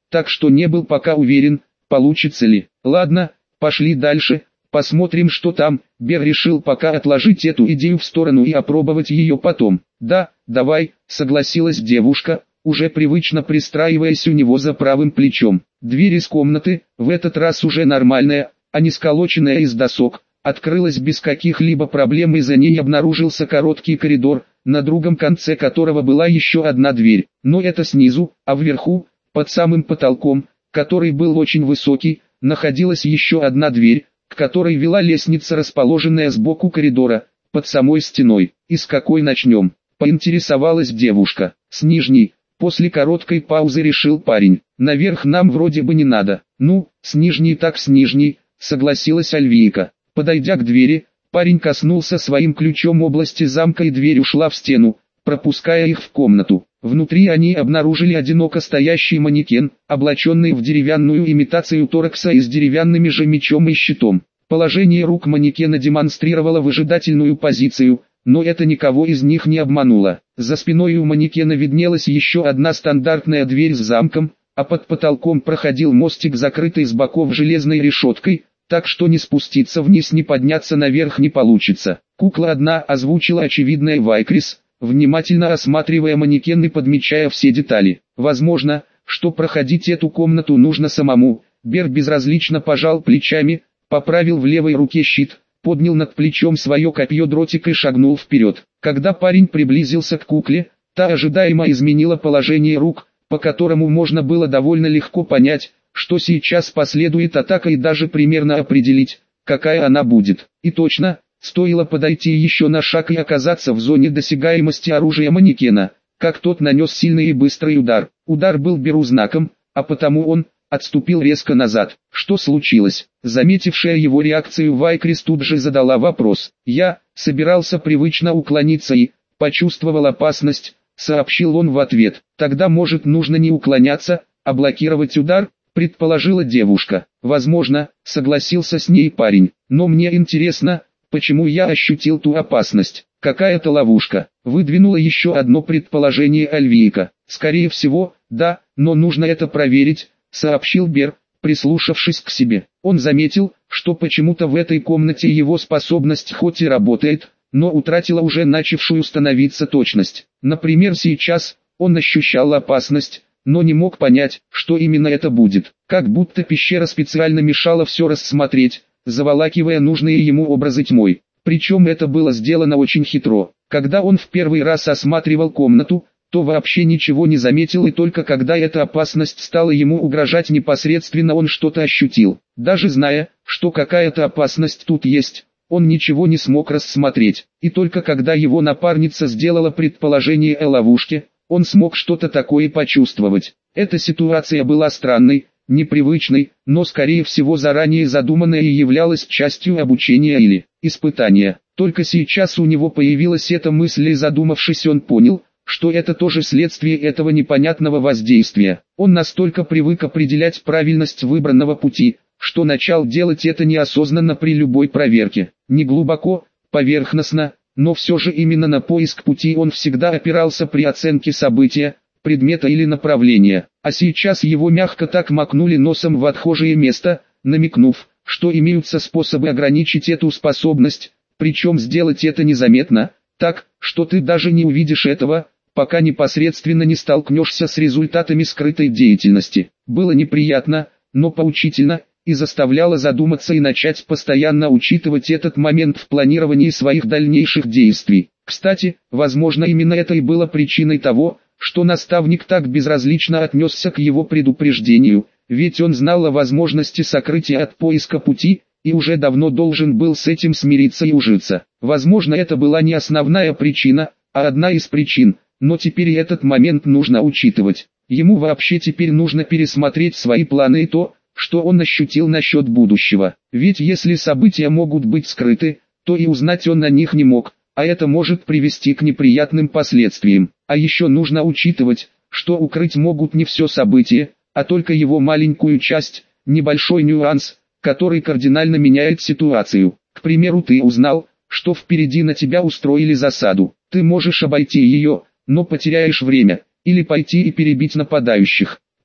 [SPEAKER 1] так что не был пока уверен, получится ли. Ладно, пошли дальше, посмотрим, что там. Бер решил пока отложить эту идею в сторону и опробовать ее потом. Да, давай, согласилась девушка, уже привычно пристраиваясь у него за правым плечом. Дверь из комнаты, в этот раз уже нормальная, а не сколоченная из досок, открылась без каких-либо проблем, и за ней обнаружился короткий коридор, на другом конце которого была еще одна дверь. Но это снизу, а вверху, под самым потолком, который был очень высокий, находилась еще одна дверь, к которой вела лестница, расположенная сбоку коридора, под самой стеной. «И с какой начнем?» — поинтересовалась девушка. «С нижней». После короткой паузы решил парень. «Наверх нам вроде бы не надо». «Ну, с нижней так с нижней», — согласилась Альвийка. Подойдя к двери, парень коснулся своим ключом области замка, и дверь ушла в стену, пропуская их в комнату. Внутри они обнаружили одиноко стоящий манекен, облаченный в деревянную имитацию торакса и с деревянными же мечом и щитом. Положение рук манекена демонстрировало выжидательную позицию, но это никого из них не обмануло. За спиной у манекена виднелась еще одна стандартная дверь с замком, а под потолком проходил мостик, закрытый с боков железной решеткой, так что ни спуститься вниз, ни подняться наверх не получится. Кукла одна озвучила очевидное Вайкрис, внимательно осматривая манекен и подмечая все детали. Возможно, что проходить эту комнату нужно самому. Бер безразлично пожал плечами, поправил в левой руке щит, поднял над плечом свое копье-дротик и шагнул вперед. Когда парень приблизился к кукле, та ожидаемо изменила положение рук, по которому можно было довольно легко понять, что сейчас последует атака, и даже примерно определить, какая она будет. И точно, стоило подойти еще на шаг и оказаться в зоне досягаемости оружия манекена, как тот нанес сильный и быстрый удар. Удар был Беру знаком, а потому он отступил резко назад. Что случилось? Заметившая его реакцию, Вайкрис тут же задала вопрос. «Я собирался привычно уклониться и почувствовал опасность», — сообщил он в ответ. «Тогда, может, нужно не уклоняться, а блокировать удар?» — предположила девушка. «Возможно», — согласился с ней парень. «Но мне интересно, почему я ощутил ту опасность. Какая-то ловушка?» — выдвинула еще одно предположение Альвийка. «Скорее всего, да, но нужно это проверить», — сообщил Бер, прислушавшись к себе. Он заметил, что почему-то в этой комнате его способность хоть и работает, но утратила уже начавшую становиться точность. Например, сейчас он ощущал опасность, но не мог понять, что именно это будет. Как будто пещера специально мешала все рассмотреть, заволакивая нужные ему образы тьмой. Причем это было сделано очень хитро. Когда он в первый раз осматривал комнату, то вообще ничего не заметил, и только когда эта опасность стала ему угрожать непосредственно, он что-то ощутил. Даже зная, что какая-то опасность тут есть, он ничего не смог рассмотреть. И только когда его напарница сделала предположение о ловушке, он смог что-то такое почувствовать. Эта ситуация была странной, непривычной, но скорее всего заранее задуманная и являлась частью обучения или испытания. Только сейчас у него появилась эта мысль, и задумавшись, он понял, что это тоже следствие этого непонятного воздействия. Он настолько привык определять правильность выбранного пути, что начал делать это неосознанно при любой проверке. Не глубоко, поверхностно, но все же именно на поиск пути он всегда опирался при оценке события, предмета или направления. А сейчас его мягко так макнули носом в отхожее место, намекнув, что имеются способы ограничить эту способность, причем сделать это незаметно, так, что ты даже не увидишь этого, пока непосредственно не столкнешься с результатами скрытой деятельности. Было неприятно, но поучительно, и заставляло задуматься и начать постоянно учитывать этот момент в планировании своих дальнейших действий. Кстати, возможно, именно это и было причиной того, что наставник так безразлично отнесся к его предупреждению, ведь он знал о возможности сокрытия от поиска пути, и уже давно должен был с этим смириться и ужиться. Возможно, это была не основная причина, а одна из причин, но теперь и этот момент нужно учитывать. Ему вообще теперь нужно пересмотреть свои планы и то, что он ощутил насчет будущего. Ведь если события могут быть скрыты, то и узнать он о них не мог, а это может привести к неприятным последствиям. А еще нужно учитывать, что укрыть могут не все события, а только его маленькую часть, небольшой нюанс, который кардинально меняет ситуацию. К примеру, ты узнал, что впереди на тебя устроили засаду. Ты можешь обойти ее, но потеряешь время, или пойти и перебить нападающих.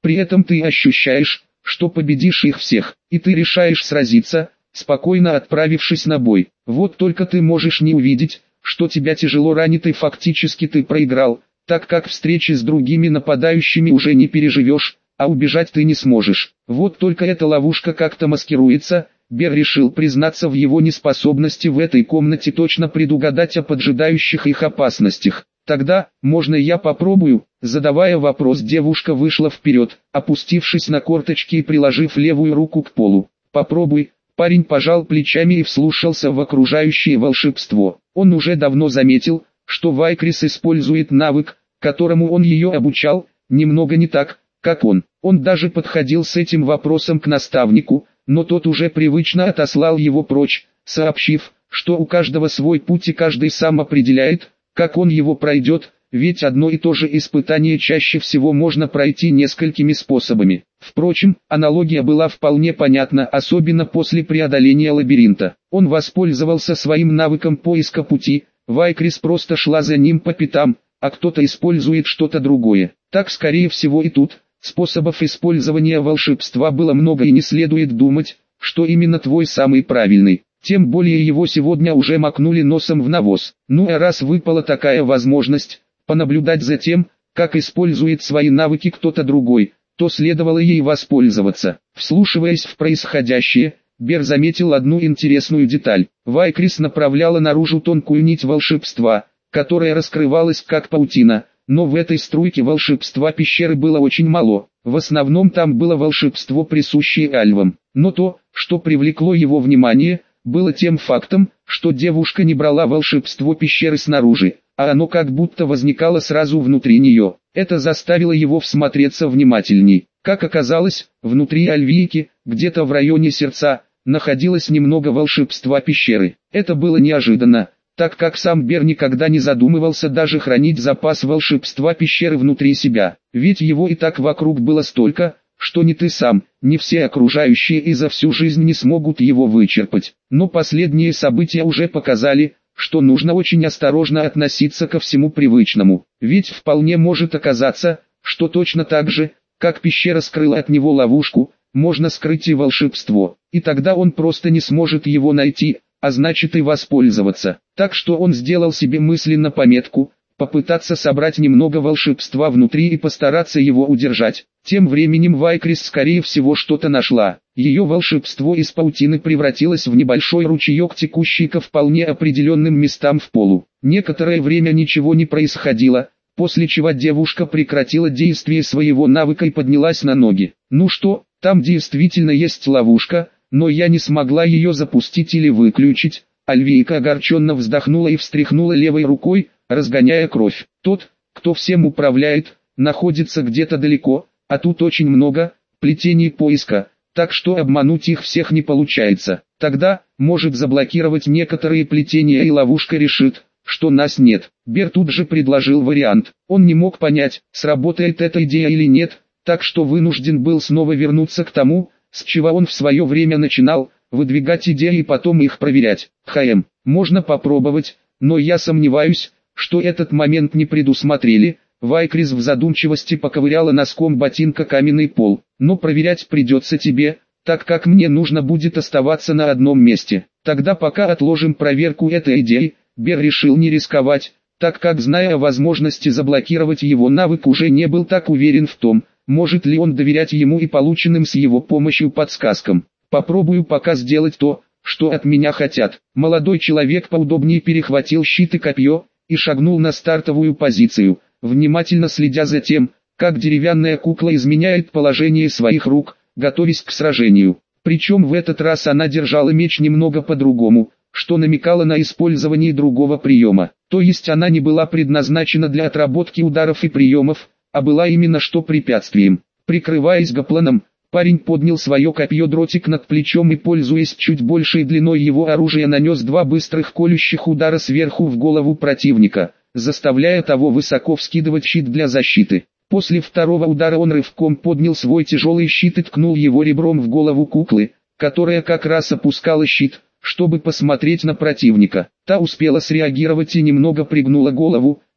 [SPEAKER 1] При этом ты ощущаешь, что победишь их всех, и ты решаешь сразиться, спокойно отправившись на бой. Вот только ты можешь не увидеть, что тебя тяжело ранит и фактически ты проиграл, так как встречи с другими нападающими уже не переживешь, а убежать ты не сможешь. Вот только эта ловушка как-то маскируется. Бер решил признаться в его неспособности в этой комнате точно предугадать о поджидающих их опасностях. Тогда, можно я попробую? Задавая вопрос, девушка вышла вперед, опустившись на корточки и приложив левую руку к полу. Попробуй. Парень пожал плечами и вслушался в окружающее волшебство. Он уже давно заметил, что Вайкрис использует навык, которому он ее обучал, немного не так, как он. Он даже подходил с этим вопросом к наставнику, но тот уже привычно отослал его прочь, сообщив, что у каждого свой путь и каждый сам определяет, как он его пройдет, ведь одно и то же испытание чаще всего можно пройти несколькими способами. Впрочем, аналогия была вполне понятна, особенно после преодоления лабиринта. Он воспользовался своим навыком поиска пути, Вайкрис просто шла за ним по пятам, а кто-то использует что-то другое. Так скорее всего и тут. Способов использования волшебства было много и не следует думать, что именно твой самый правильный. Тем более его сегодня уже макнули носом в навоз. Ну а раз выпала такая возможность, понаблюдать за тем, как использует свои навыки кто-то другой, то следовало ей воспользоваться. Вслушиваясь в происходящее, Бер заметил одну интересную деталь. Вайкрис направляла наружу тонкую нить волшебства, которая раскрывалась как паутина. Но в этой струйке волшебства пещеры было очень мало, в основном там было волшебство, присущее альвам. Но то, что привлекло его внимание, было тем фактом, что девушка не брала волшебство пещеры снаружи, а оно как будто возникало сразу внутри нее. Это заставило его всмотреться внимательней. Как оказалось, внутри Альвийки, где-то в районе сердца, находилось немного волшебства пещеры. Это было неожиданно, так как сам Бер никогда не задумывался даже хранить запас волшебства пещеры внутри себя, ведь его и так вокруг было столько, что ни ты сам, ни все окружающие и за всю жизнь не смогут его вычерпать. Но последние события уже показали, что нужно очень осторожно относиться ко всему привычному, ведь вполне может оказаться, что точно так же, как пещера скрыла от него ловушку, можно скрыть и волшебство, и тогда он просто не сможет его найти, а значит и воспользоваться. Так что он сделал себе мысленно пометку, попытаться собрать немного волшебства внутри и постараться его удержать. Тем временем Вайкрис скорее всего что-то нашла. Ее волшебство из паутины превратилось в небольшой ручеек, текущий ко вполне определенным местам в полу. Некоторое время ничего не происходило, после чего девушка прекратила действие своего навыка и поднялась на ноги. Ну что, там действительно есть ловушка, но я не смогла ее запустить или выключить. Альвийка огорченно вздохнула и встряхнула левой рукой, разгоняя кровь. Тот, кто всем управляет, находится где-то далеко, а тут очень много плетений поиска, так что обмануть их всех не получается. Тогда, может заблокировать некоторые плетения и ловушка решит, что нас нет. Бер тут же предложил вариант. Он не мог понять, сработает эта идея или нет, так что вынужден был снова вернуться к тому, с чего он в свое время начинал, выдвигать идеи и потом их проверять. Хм, можно попробовать, но я сомневаюсь, что этот момент не предусмотрели. Вайкрис в задумчивости поковыряла носком ботинка каменный пол. Но проверять придется тебе, так как мне нужно будет оставаться на одном месте. Тогда пока отложим проверку этой идеи. Бер решил не рисковать, так как, зная о возможности заблокировать его навык, уже не был так уверен в том, может ли он доверять ему и полученным с его помощью подсказкам. Попробую пока сделать то, что от меня хотят. Молодой человек поудобнее перехватил щит и копье, и шагнул на стартовую позицию, внимательно следя за тем, как деревянная кукла изменяет положение своих рук, готовясь к сражению. Причем в этот раз она держала меч немного по-другому, что намекало на использование другого приема. То есть она не была предназначена для отработки ударов и приемов, а была именно что препятствием. Прикрываясь гопланом, парень поднял свое копье-дротик над плечом и, пользуясь чуть большей длиной его оружия, нанес два быстрых колющих удара сверху в голову противника, заставляя того высоко вскидывать щит для защиты. После второго удара он рывком поднял свой тяжелый щит и ткнул его ребром в голову куклы, которая как раз опускала щит, чтобы посмотреть на противника. Та успела среагировать и немного пригнула голову,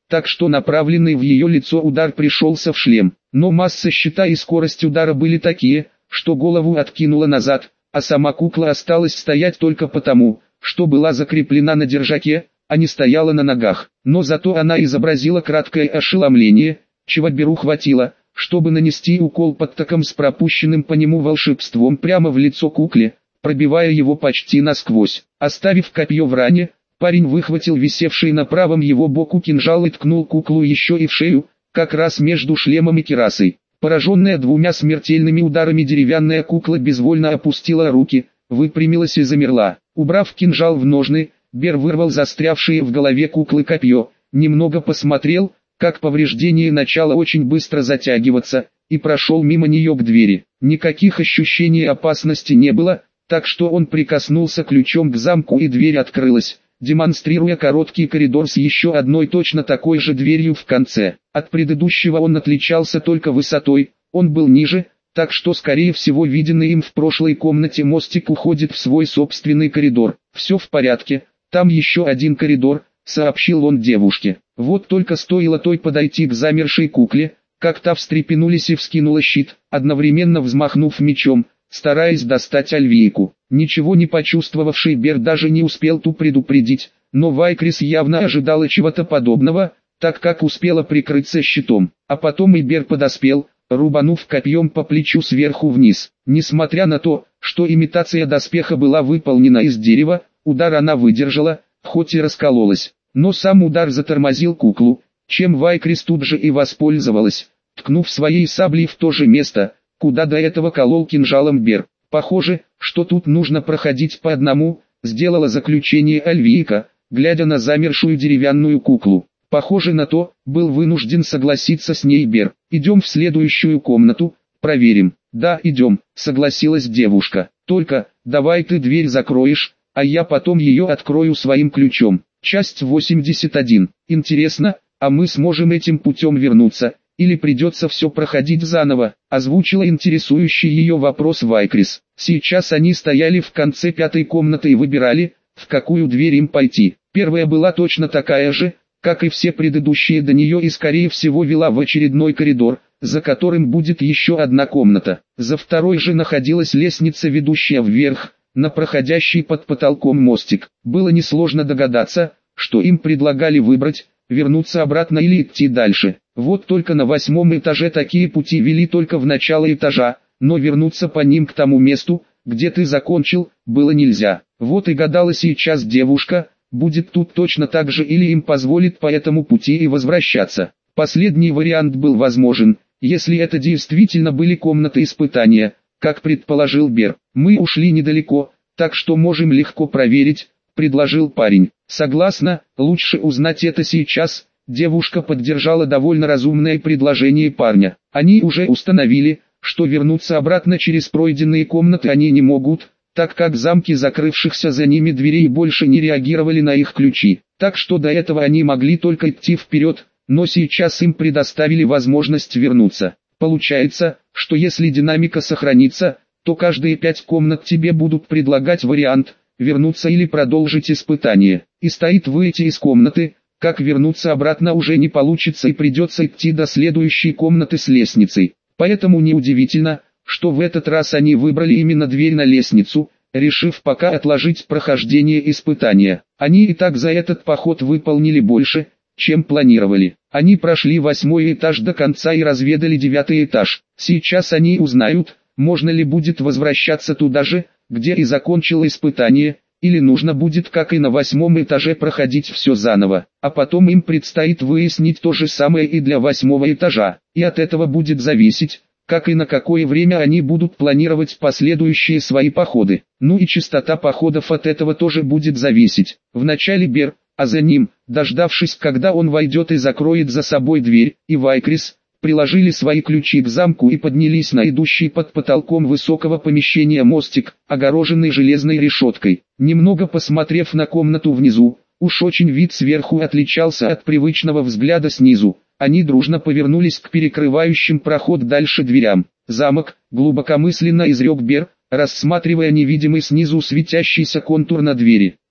[SPEAKER 1] так что направленный в ее лицо удар пришелся в шлем. Но масса щита и скорость удара были такие, что голову откинуло назад, а сама кукла осталась стоять только потому, что была закреплена на держаке, а не стояла на ногах. Но зато она изобразила краткое ошеломление, чего Беру хватило, чтобы нанести укол подтоком с пропущенным по нему волшебством прямо в лицо кукле, пробивая его почти насквозь. Оставив копье в ране, парень выхватил висевший на правом его боку кинжал и ткнул куклу еще и в шею, как раз между шлемом и кирасой. Пораженная двумя смертельными ударами деревянная кукла безвольно опустила руки, выпрямилась и замерла. Убрав кинжал в ножны, Бер вырвал застрявшее в голове куклы копье, немного посмотрел, как повреждение начало очень быстро затягиваться, и прошел мимо нее к двери. Никаких ощущений опасности не было, так что он прикоснулся ключом к замку и дверь открылась, демонстрируя короткий коридор с еще одной точно такой же дверью в конце. От предыдущего он отличался только высотой, он был ниже, так что скорее всего виденный им в прошлой комнате мостик уходит в свой собственный коридор. «Все в порядке, там еще один коридор», — сообщил он девушке. Вот только стоило той подойти к замершей кукле, как та встрепенулась и вскинула щит, одновременно взмахнув мечом, стараясь достать Альвийку. Ничего не почувствовавший Бер даже не успел ту предупредить, но Вайкрис явно ожидала чего-то подобного, так как успела прикрыться щитом. А потом и Бер подоспел, рубанув копьем по плечу сверху вниз. Несмотря на то, что имитация доспеха была выполнена из дерева, удар она выдержала, хоть и раскололась. Но сам удар затормозил куклу, чем Вайкрис тут же и воспользовалась, ткнув своей саблей в то же место, куда до этого колол кинжалом Бер. Похоже, что тут нужно проходить по одному, сделала заключение Альвийка, глядя на замершую деревянную куклу. Похоже на то, был вынужден согласиться с ней Бер. «Идем в следующую комнату, проверим». «Да, идем», согласилась девушка. «Только, давай ты дверь закроешь, а я потом ее открою своим ключом». Часть восемьдесят один. Интересно, а мы сможем этим путем вернуться, или придется все проходить заново, озвучила интересующий ее вопрос Вайкрис. Сейчас они стояли в конце пятой комнаты и выбирали, в какую дверь им пойти. Первая была точно такая же, как и все предыдущие до нее, и скорее всего вела в очередной коридор, за которым будет еще одна комната. За второй же находилась лестница, ведущая вверх, на проходящий под потолком мостик. Было несложно догадаться, что им предлагали выбрать, вернуться обратно или идти дальше. Вот только на восьмом этаже такие пути вели только в начало этажа, но вернуться по ним к тому месту, где ты закончил, было нельзя. Вот и гадала сейчас девушка, будет тут точно так же или им позволит по этому пути и возвращаться. Последний вариант был возможен, если это действительно были комнаты испытания, как предположил Бер. «Мы ушли недалеко, так что можем легко проверить», — предложил парень. «Согласна, лучше узнать это сейчас», — девушка поддержала довольно разумное предложение парня. Они уже установили, что вернуться обратно через пройденные комнаты они не могут, так как замки закрывшихся за ними дверей больше не реагировали на их ключи. Так что до этого они могли только идти вперед, но сейчас им предоставили возможность вернуться. Получается, что если динамика сохранится, то каждые пять комнат тебе будут предлагать вариант, вернуться или продолжить испытание. И стоит выйти из комнаты, как вернуться обратно уже не получится и придется идти до следующей комнаты с лестницей. Поэтому неудивительно, что в этот раз они выбрали именно дверь на лестницу, решив пока отложить прохождение испытания. Они и так за этот поход выполнили больше, чем планировали. Они прошли восьмой этаж до конца и разведали девятый этаж. Сейчас они узнают, можно ли будет возвращаться туда же, где и закончил испытание, или нужно будет как и на восьмом этаже проходить все заново. А потом им предстоит выяснить то же самое и для восьмого этажа. И от этого будет зависеть, как и на какое время они будут планировать последующие свои походы. Ну и частота походов от этого тоже будет зависеть. Вначале Бер, а за ним, дождавшись, когда он войдет и закроет за собой дверь, и Вайкрис, приложили свои ключи к замку и поднялись на идущий под потолком высокого помещения мостик, огороженный железной решеткой. Немного посмотрев на комнату внизу, уж очень вид сверху отличался от привычного взгляда снизу. Они дружно повернулись к перекрывающим проход дальше дверям. «Замок», — глубокомысленно изрек Бер, рассматривая невидимый снизу светящийся контур на двери.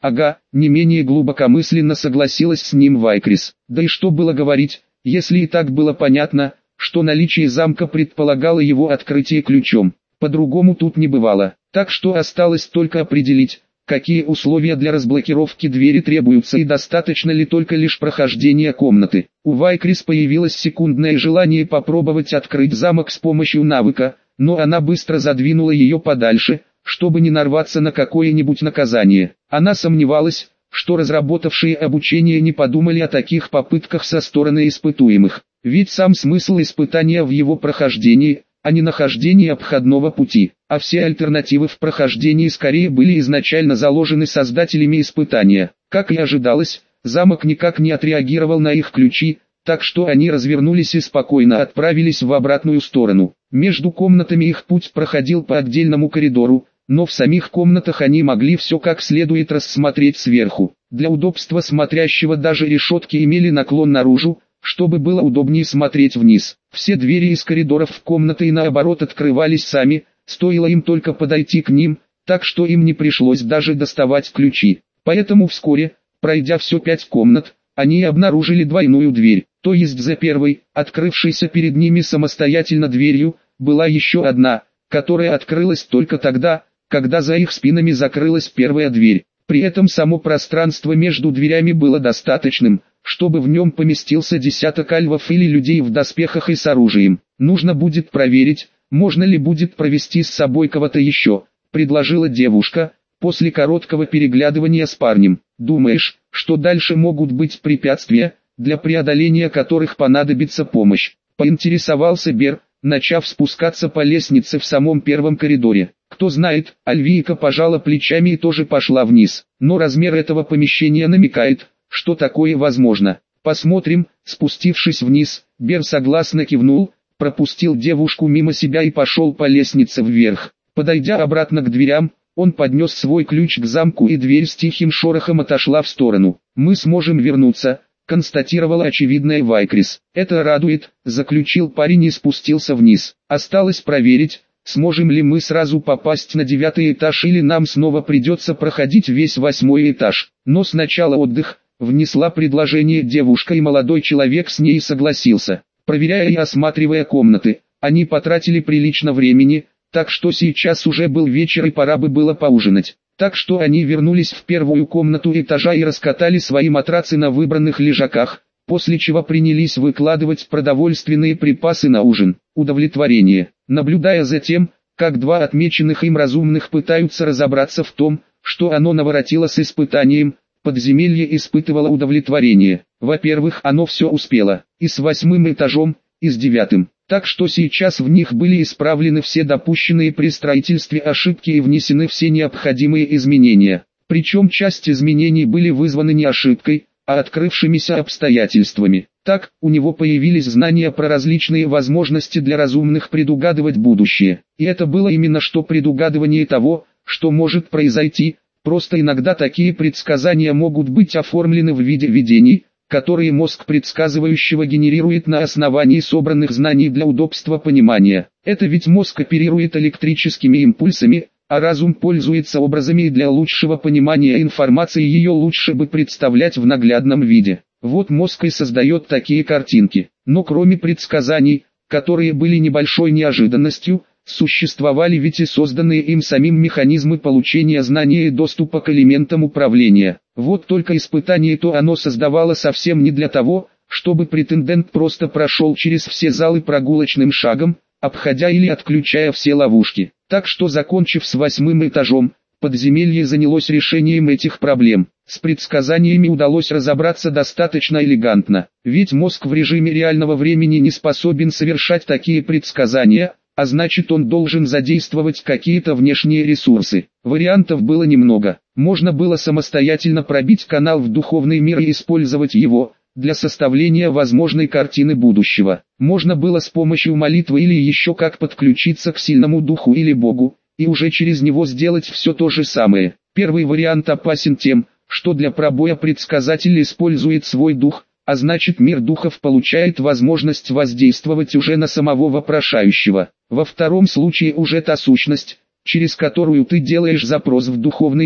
[SPEAKER 1] Ага, не менее глубокомысленно согласилась с ним Вайкрис. Да и что было говорить, если и так было понятно, что наличие замка предполагало его открытие ключом. По-другому тут не бывало. Так что осталось только определить, какие условия для разблокировки двери требуются и достаточно ли только лишь прохождения комнаты. У Вайкрис появилось секундное желание попробовать открыть замок с помощью навыка, но она быстро задвинула ее подальше, чтобы не нарваться на какое-нибудь наказание. Она сомневалась, что разработавшие обучение не подумали о таких попытках со стороны испытуемых. Ведь сам смысл испытания в его прохождении, а не нахождении обходного пути, а все альтернативы в прохождении скорее были изначально заложены создателями испытания. Как и ожидалось, замок никак не отреагировал на их ключи, так что они развернулись и спокойно отправились в обратную сторону. Между комнатами их путь проходил по отдельному коридору, но в самих комнатах они могли все как следует рассмотреть сверху. Для удобства смотрящего даже решетки имели наклон наружу, чтобы было удобнее смотреть вниз. Все двери из коридоров в комнаты и наоборот открывались сами, стоило им только подойти к ним, так что им не пришлось даже доставать ключи. Поэтому вскоре, пройдя все пять комнат, они обнаружили двойную дверь, то есть за первой, открывшейся перед ними самостоятельно дверью, была еще одна, которая открылась только тогда, когда за их спинами закрылась первая дверь. При этом само пространство между дверями было достаточным, чтобы в нем поместился десяток альвов или людей в доспехах и с оружием. Нужно будет проверить, можно ли будет провести с собой кого-то еще, предложила девушка, после короткого переглядывания с парнем. Думаешь, что дальше могут быть препятствия, для преодоления которых понадобится помощь? Поинтересовался Бер, начав спускаться по лестнице в самом первом коридоре. Кто знает, Альвийка пожала плечами и тоже пошла вниз. Но размер этого помещения намекает, что такое возможно. Посмотрим. Спустившись вниз, Бер согласно кивнул, пропустил девушку мимо себя и пошел по лестнице вверх. Подойдя обратно к дверям, он поднес свой ключ к замку, и дверь с тихим шорохом отошла в сторону. «Мы сможем вернуться», — констатировала очевидная Вайкрис. «Это радует», — заключил парень и спустился вниз. «Осталось проверить, сможем ли мы сразу попасть на девятый этаж или нам снова придется проходить весь восьмой этаж. Но сначала отдых», — внесла предложение девушка, и молодой человек с ней согласился. Проверяя и осматривая комнаты, они потратили прилично времени, так что сейчас уже был вечер и пора бы было поужинать. Так что они вернулись в первую комнату этажа и раскатали свои матрацы на выбранных лежаках, после чего принялись выкладывать продовольственные припасы на ужин. Удовлетворение. Наблюдая за тем, как два отмеченных им разумных пытаются разобраться в том, что оно наворотило с испытанием, подземелье испытывало удовлетворение. Во-первых, оно все успело, и с восьмым этажом, и с девятым. Так что сейчас в них были исправлены все допущенные при строительстве ошибки и внесены все необходимые изменения. Причем часть изменений были вызваны не ошибкой, а открывшимися обстоятельствами. Так, у него появились знания про различные возможности для разумных предугадывать будущее. И это было именно что предугадывание того, что может произойти, просто иногда такие предсказания могут быть оформлены в виде видений, которые мозг предсказывающего генерирует на основании собранных знаний для удобства понимания. Это ведь мозг оперирует электрическими импульсами, а разум пользуется образами, и для лучшего понимания информации ее лучше бы представлять в наглядном виде. Вот мозг и создает такие картинки. Но кроме предсказаний, которые были небольшой неожиданностью, существовали ведь и созданные им самим механизмы получения знания и доступа к элементам управления. Вот только испытание то оно создавало совсем не для того, чтобы претендент просто прошел через все залы прогулочным шагом, обходя или отключая все ловушки. Так что, закончив с восьмым этажом, подземелье занялось решением этих проблем. С предсказаниями удалось разобраться достаточно элегантно, ведь мозг в режиме реального времени не способен совершать такие предсказания, а значит он должен задействовать какие-то внешние ресурсы. Вариантов было немного. Можно было самостоятельно пробить канал в духовный мир и использовать его для составления возможной картины будущего. Можно было с помощью молитвы или еще как подключиться к сильному духу или богу, и уже через него сделать все то же самое. Первый вариант опасен тем, что для пробоя предсказатель использует свой дух, а значит мир духов получает возможность воздействовать уже на самого вопрошающего. Во втором случае уже та сущность, через которую ты делаешь запрос в духовный мир,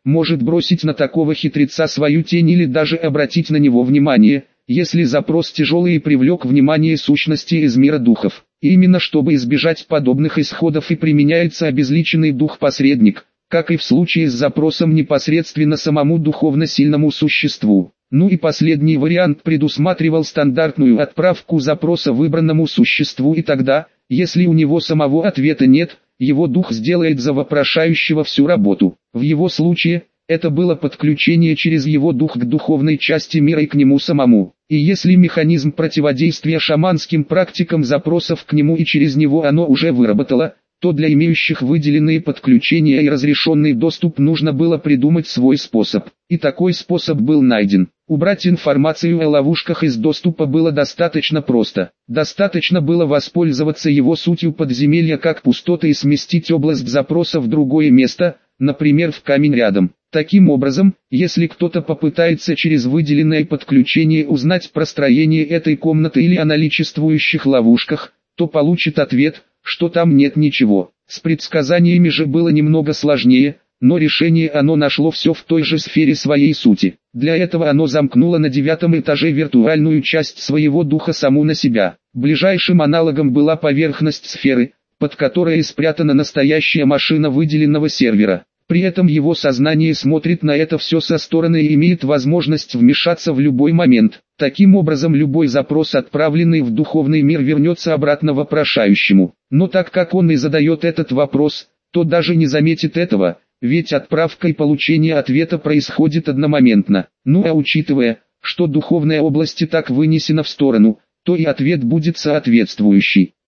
[SPEAKER 1] может бросить на такого хитреца свою тень или даже обратить на него внимание, если запрос тяжелый и привлек внимание сущности из мира духов. И именно чтобы избежать подобных исходов и применяется обезличенный дух-посредник, как и в случае с запросом непосредственно самому духовно сильному существу. Ну и последний вариант предусматривал стандартную отправку запроса выбранному существу, и тогда, если у него самого ответа нет, его дух сделает за вопрошающего всю работу. В его случае, это было подключение через его дух к духовной части мира и к нему самому. И если механизм противодействия шаманским практикам запросов к нему и через него оно уже выработало, то для имеющих выделенные подключения и разрешенный доступ нужно было придумать свой способ. И такой способ был найден. Убрать информацию о ловушках из доступа было достаточно просто. Достаточно было воспользоваться его сутью подземелья как пустоты и сместить область запроса в другое место, например в камень рядом. Таким образом, если кто-то попытается через выделенное подключение узнать про строение этой комнаты или о наличествующих ловушках, то получит ответ, что там нет ничего. С предсказаниями же было немного сложнее, но решение оно нашло все в той же сфере своей сути. Для этого оно замкнуло на девятом этаже виртуальную часть своего духа саму на себя. Ближайшим аналогом была поверхность сферы, под которой и спрятана настоящая машина выделенного сервера. При этом его сознание смотрит на это все со стороны и имеет возможность вмешаться в любой момент. Таким образом любой запрос, отправленный в духовный мир, вернется обратно вопрошающему. Но так как он и задает этот вопрос, то даже не заметит этого, ведь отправка и получение ответа происходит одномоментно. Ну а учитывая, что духовная область и так вынесена в сторону, то и ответ будет соответствующий.